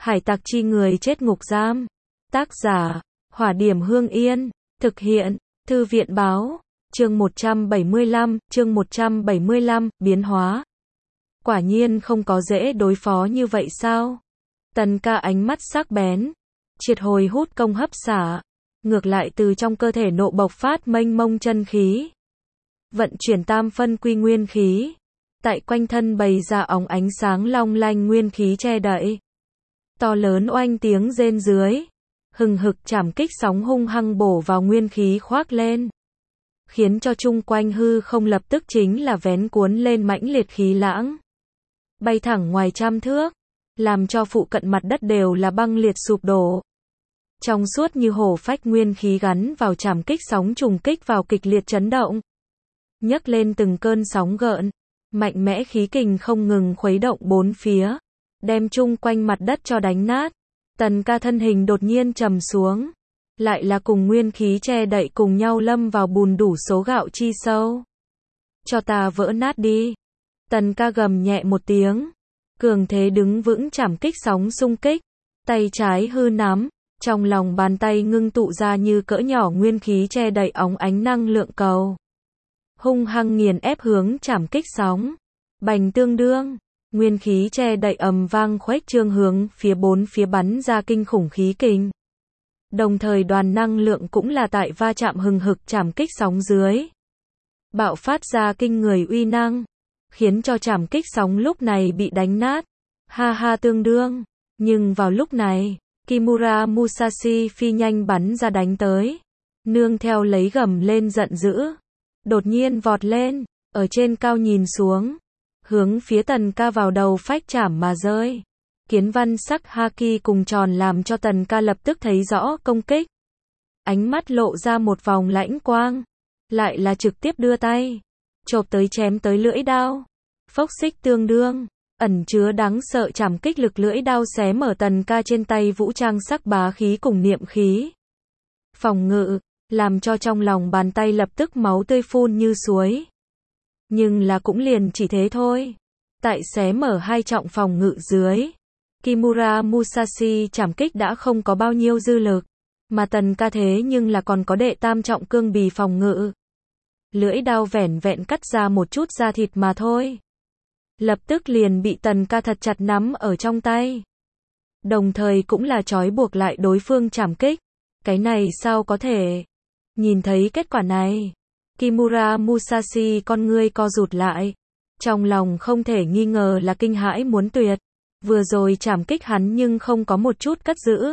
Hải tặc chi người chết ngục giam. Tác giả, Hỏa Điểm Hương Yên. Thực hiện, Thư viện báo. Chương 175, biến hóa. Quả nhiên không có dễ đối phó như vậy sao? Tần Ca ánh mắt sắc bén, triệt hồi hút công hấp xả, ngược lại từ trong cơ thể nộ bộc phát mênh mông chân khí. Vận chuyển tam phân quy nguyên khí, tại quanh thân bày ra óng ánh sáng long lanh nguyên khí che đậy. To lớn oanh tiếng rên dưới, hừng hực trảm kích sóng hung hăng bổ vào nguyên khí khoác lên, khiến cho chung quanh hư không lập tức chính là vén cuốn lên mãnh liệt khí lãng, bay thẳng ngoài trăm thước, làm cho phụ cận mặt đất đều là băng liệt sụp đổ. Trong suốt như hổ phách nguyên khí gắn vào trảm kích sóng trùng kích vào kịch liệt chấn động, nhấc lên từng cơn sóng gợn, mạnh mẽ khí kình không ngừng khuấy động bốn phía, đem chung quanh mặt đất cho đánh nát. Tần Ca thân hình đột nhiên trầm xuống, lại là cùng nguyên khí che đậy cùng nhau lâm vào bùn đủ số gạo chi sâu. Cho ta vỡ nát đi. Tần Ca gầm nhẹ một tiếng, cường thế đứng vững trảm kích sóng xung kích, tay trái hư nắm, trong lòng bàn tay ngưng tụ ra như cỡ nhỏ nguyên khí che đậy óng ánh năng lượng cầu, hung hăng nghiền ép hướng trảm kích sóng. Bành tương đương, nguyên khí che đậy ầm vang khuếch trương hướng phía bốn phía bắn ra kinh khủng khí kình. Đồng thời đoàn năng lượng cũng là tại va chạm hừng hực trảm kích sóng dưới, bạo phát ra kinh người uy năng, khiến cho trảm kích sóng lúc này bị đánh nát. Ha ha tương đương, nhưng vào lúc này, Kimura Musashi phi nhanh bắn ra đánh tới, nương theo lấy gầm lên giận dữ, đột nhiên vọt lên, ở trên cao nhìn xuống, hướng phía Tần Ca vào đầu phách chảm mà rơi. Kiến văn sắc haki cùng tròn làm cho Tần Ca lập tức thấy rõ công kích. Ánh mắt lộ ra một vòng lãnh quang, lại là trực tiếp đưa tay, chộp tới chém tới lưỡi đao. Phốc xích tương đương, ẩn chứa đáng sợ trảm kích lực lưỡi đao xé mở Tần Ca trên tay vũ trang sắc bá khí cùng niệm khí. Phòng ngự, làm cho trong lòng bàn tay lập tức máu tươi phun như suối. Nhưng là cũng liền chỉ thế thôi. Tại xé mở hai trọng phòng ngự dưới, Kimura Musashi trảm kích đã không có bao nhiêu dư lực, mà Tần Ca thế nhưng là còn có đệ tam trọng cương bì phòng ngự. Lưỡi đao vẻn vẹn cắt ra một chút da thịt mà thôi, lập tức liền bị Tần Ca thật chặt nắm ở trong tay. Đồng thời cũng là trói buộc lại đối phương trảm kích. Cái này sao có thể? Nhìn thấy kết quả này, Kimura Musashi con ngươi co rụt lại, trong lòng không thể nghi ngờ là kinh hãi muốn tuyệt. Vừa rồi trảm kích hắn nhưng không có một chút cất giữ,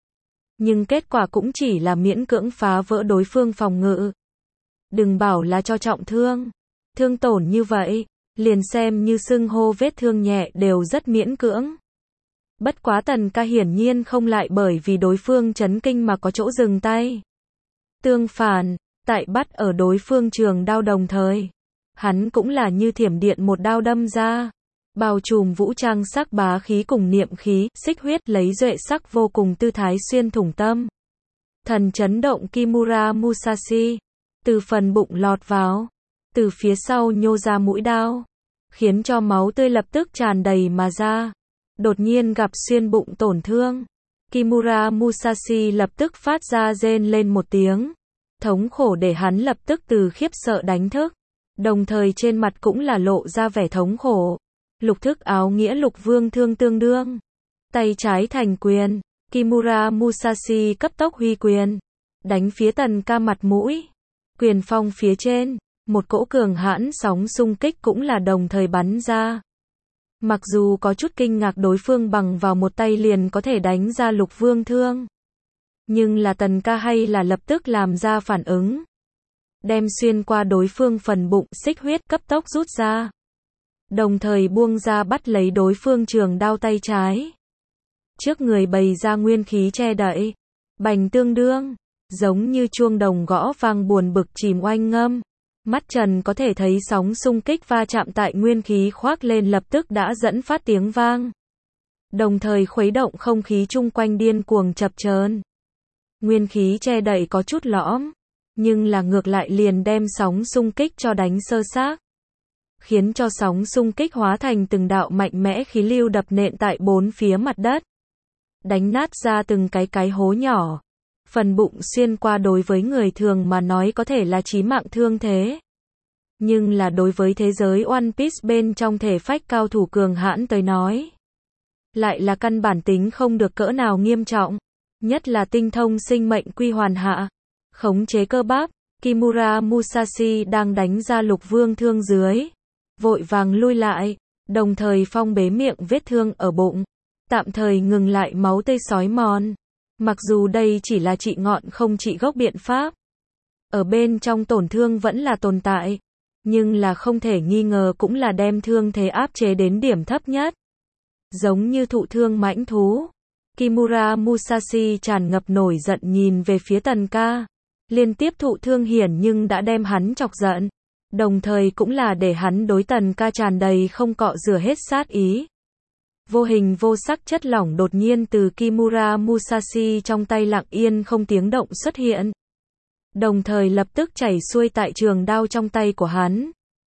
nhưng kết quả cũng chỉ là miễn cưỡng phá vỡ đối phương phòng ngự. Đừng bảo là cho trọng thương, thương tổn như vậy, liền xem như xưng hô vết thương nhẹ đều rất miễn cưỡng. Bất quá Tần Ca hiển nhiên không lại bởi vì đối phương chấn kinh mà có chỗ dừng tay. Tương phản, tại bắt ở đối phương trường đao đồng thời, hắn cũng là như thiểm điện một đao đâm ra, bao trùm vũ trang sắc bá khí cùng niệm khí, xích huyết lấy duệ sắc vô cùng tư thái xuyên thủng tâm. Thần chấn động Kimura Musashi, từ phần bụng lọt vào, từ phía sau nhô ra mũi đao, khiến cho máu tươi lập tức tràn đầy mà ra. Đột nhiên gặp xuyên bụng tổn thương, Kimura Musashi lập tức phát ra rên lên một tiếng, thống khổ để hắn lập tức từ khiếp sợ đánh thức, đồng thời trên mặt cũng là lộ ra vẻ thống khổ. Lục thức áo nghĩa lục vương thương tương đương, tay trái thành quyền, Kimura Musashi cấp tốc huy quyền, đánh phía Tần Ca mặt mũi. Quyền phong phía trên, một cỗ cường hãn sóng xung kích cũng là đồng thời bắn ra. Mặc dù có chút kinh ngạc đối phương bằng vào một tay liền có thể đánh ra lục vương thương, nhưng là Tần Ca hay là lập tức làm ra phản ứng, đem xuyên qua đối phương phần bụng xích huyết cấp tốc rút ra, đồng thời buông ra bắt lấy đối phương trường đao tay trái. Trước người bày ra nguyên khí che đậy, bành tương đương, giống như chuông đồng gõ vang buồn bực chìm oanh ngâm. Mắt trần có thể thấy sóng xung kích va chạm tại nguyên khí khoác lên lập tức đã dẫn phát tiếng vang, đồng thời khuấy động không khí chung quanh điên cuồng chập chờn. Nguyên khí che đậy có chút lõm, nhưng là ngược lại liền đem sóng xung kích cho đánh sơ xác, khiến cho sóng xung kích hóa thành từng đạo mạnh mẽ khí lưu đập nện tại bốn phía mặt đất. đánh nát ra từng cái hố nhỏ. Phần bụng xuyên qua đối với người thường mà nói có thể là chí mạng thương thế. Nhưng là đối với thế giới One Piece bên trong thể phách cao thủ cường hãn tới nói, lại là căn bản tính không được cỡ nào nghiêm trọng. Nhất là tinh thông sinh mệnh quy hoàn hạ, khống chế cơ bắp, Kimura Musashi đang đánh ra Lục Vương thương dưới. Vội vàng lui lại, đồng thời phong bế miệng vết thương ở bụng, tạm thời ngừng lại máu tươi xói mòn. Mặc dù đây chỉ là trị ngọn không trị gốc biện pháp, ở bên trong tổn thương vẫn là tồn tại, nhưng là không thể nghi ngờ cũng là đem thương thế áp chế đến điểm thấp nhất. Giống như thụ thương mãnh thú, Kimura Musashi tràn ngập nổi giận nhìn về phía Tần Ca. Liên tiếp thụ thương hiển nhưng đã đem hắn chọc giận, đồng thời cũng là để hắn đối Tần Ca tràn đầy không cọ rửa hết sát ý. Vô hình vô sắc chất lỏng đột nhiên từ Kimura Musashi trong tay lặng yên không tiếng động xuất hiện, đồng thời lập tức chảy xuôi tại trường đao trong tay của hắn.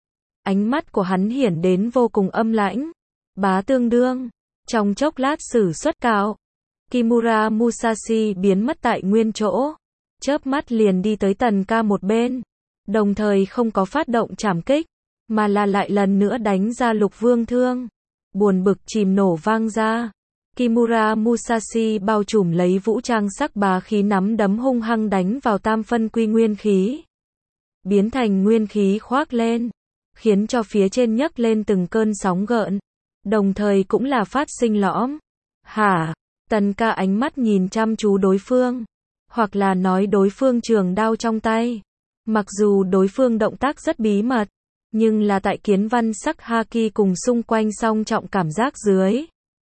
Ánh mắt của hắn hiển đến vô cùng âm lãnh, bá tương đương. Trong chốc lát sử xuất cạo, Kimura Musashi biến mất tại nguyên chỗ, chớp mắt liền đi tới Tần Ca một bên, đồng thời không có phát động trảm kích, mà là lại lần nữa đánh ra Lục Vương thương. Buồn bực chìm nổ vang ra. Kimura Musashi bao trùm lấy vũ trang sắc bá khí nắm đấm hung hăng đánh vào tam phân quy nguyên khí, biến thành nguyên khí khoác lên, khiến cho phía trên nhấc lên từng cơn sóng gợn, đồng thời cũng là phát sinh lõm. Hả? Tần Ca ánh mắt nhìn chăm chú đối phương, hoặc là nói đối phương trường đao trong tay. Mặc dù đối phương động tác rất bí mật, nhưng là tại kiến văn sắc haki cùng xung quanh song trọng cảm giác dưới,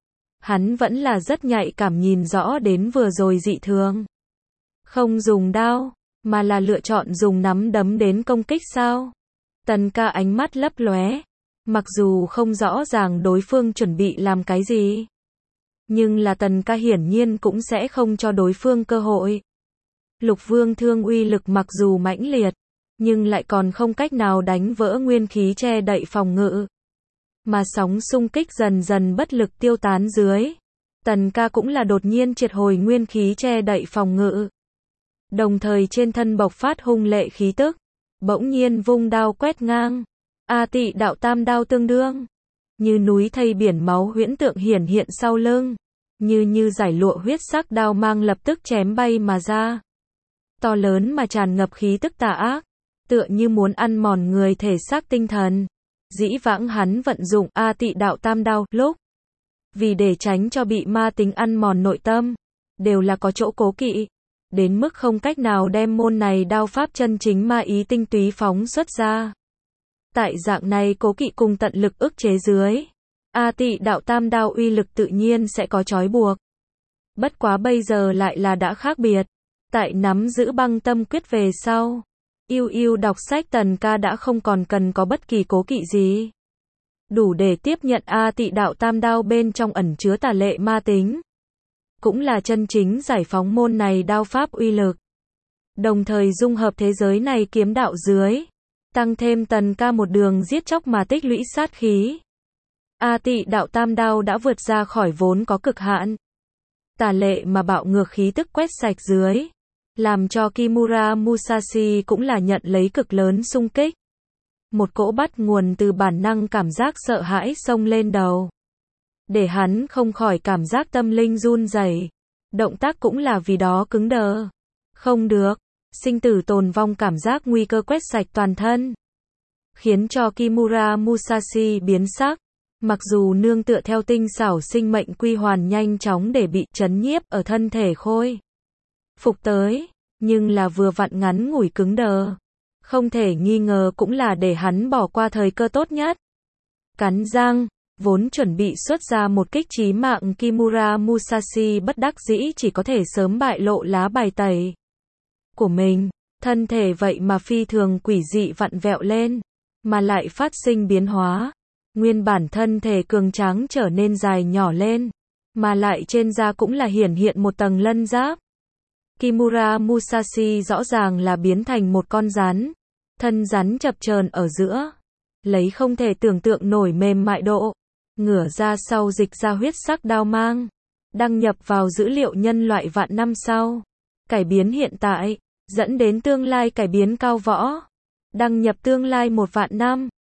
hắn vẫn là rất nhạy cảm nhìn rõ đến vừa rồi dị thường. Không dùng đao, mà là lựa chọn dùng nắm đấm đến công kích sao? Tần Ca ánh mắt lấp lóe, mặc dù không rõ ràng đối phương chuẩn bị làm cái gì, nhưng là Tần Ca hiển nhiên cũng sẽ không cho đối phương cơ hội. Lục Vương thương uy lực mặc dù mãnh liệt, nhưng lại còn không cách nào đánh vỡ nguyên khí che đậy phòng ngự. Mà sóng xung kích dần dần bất lực tiêu tán dưới, Tần Ca cũng là đột nhiên triệt hồi nguyên khí che đậy phòng ngự. Đồng thời trên thân bộc phát hung lệ khí tức, bỗng nhiên vung đao quét ngang. A Tị đạo tam đao tương đương, như núi thây biển máu huyễn tượng hiển hiện sau lưng, như giải lụa huyết sắc đao mang lập tức chém bay mà ra. To lớn mà tràn ngập khí tức tà ác, tựa như muốn ăn mòn người thể xác tinh thần. Dĩ vãng hắn vận dụng A Tị đạo tam đao lúc, vì để tránh cho bị ma tính ăn mòn nội tâm, đều là có chỗ cố kỵ, đến mức không cách nào đem môn này đao pháp chân chính ma ý tinh túy phóng xuất ra. Tại dạng này cố kỵ cùng tận lực ức chế dưới, A Tị đạo tam đao uy lực tự nhiên sẽ có trói buộc. Bất quá bây giờ lại là đã khác biệt. Tại nắm giữ băng tâm quyết về sau, yêu đọc sách Tần Ca đã không còn cần có bất kỳ cố kỵ gì, đủ để tiếp nhận A Tị đạo tam đao bên trong ẩn chứa tà lệ ma tính, cũng là chân chính giải phóng môn này đao pháp uy lực, đồng thời dung hợp thế giới này kiếm đạo dưới, tăng thêm Tần Ca một đường giết chóc mà tích lũy sát khí. A Tị đạo tam đao đã vượt ra khỏi vốn có cực hạn, tà lệ mà bạo ngược khí tức quét sạch dưới, làm cho Kimura Musashi cũng là nhận lấy cực lớn xung kích. Một cỗ bắt nguồn từ bản năng cảm giác sợ hãi xông lên đầu, để hắn không khỏi cảm giác tâm linh run rẩy, động tác cũng là vì đó cứng đờ. Không được, sinh tử tồn vong cảm giác nguy cơ quét sạch toàn thân, khiến cho Kimura Musashi biến sắc. Mặc dù nương tựa theo tinh xảo sinh mệnh quy hoàn nhanh chóng để bị chấn nhiếp ở thân thể khôi phục tới, nhưng là vừa vặn ngắn ngủi cứng đờ, không thể nghi ngờ cũng là để hắn bỏ qua thời cơ tốt nhất. Cắn răng, vốn chuẩn bị xuất ra một kích chí mạng, Kimura Musashi bất đắc dĩ chỉ có thể sớm bại lộ lá bài tẩy của mình, thân thể vậy mà phi thường quỷ dị vặn vẹo lên, mà lại phát sinh biến hóa. Nguyên bản thân thể cường tráng trở nên dài nhỏ lên, mà lại trên da cũng là hiển hiện một tầng lân giáp. Kimura Musashi rõ ràng là biến thành một con rắn, thân rắn chập chờn ở giữa, lấy không thể tưởng tượng nổi mềm mại độ, ngửa ra sau dịch ra huyết sắc đao mang, Đăng nhập vào dữ liệu nhân loại vạn năm sau. Cải biến hiện tại, dẫn đến tương lai cải biến cao võ. Đăng nhập tương lai 1 vạn năm.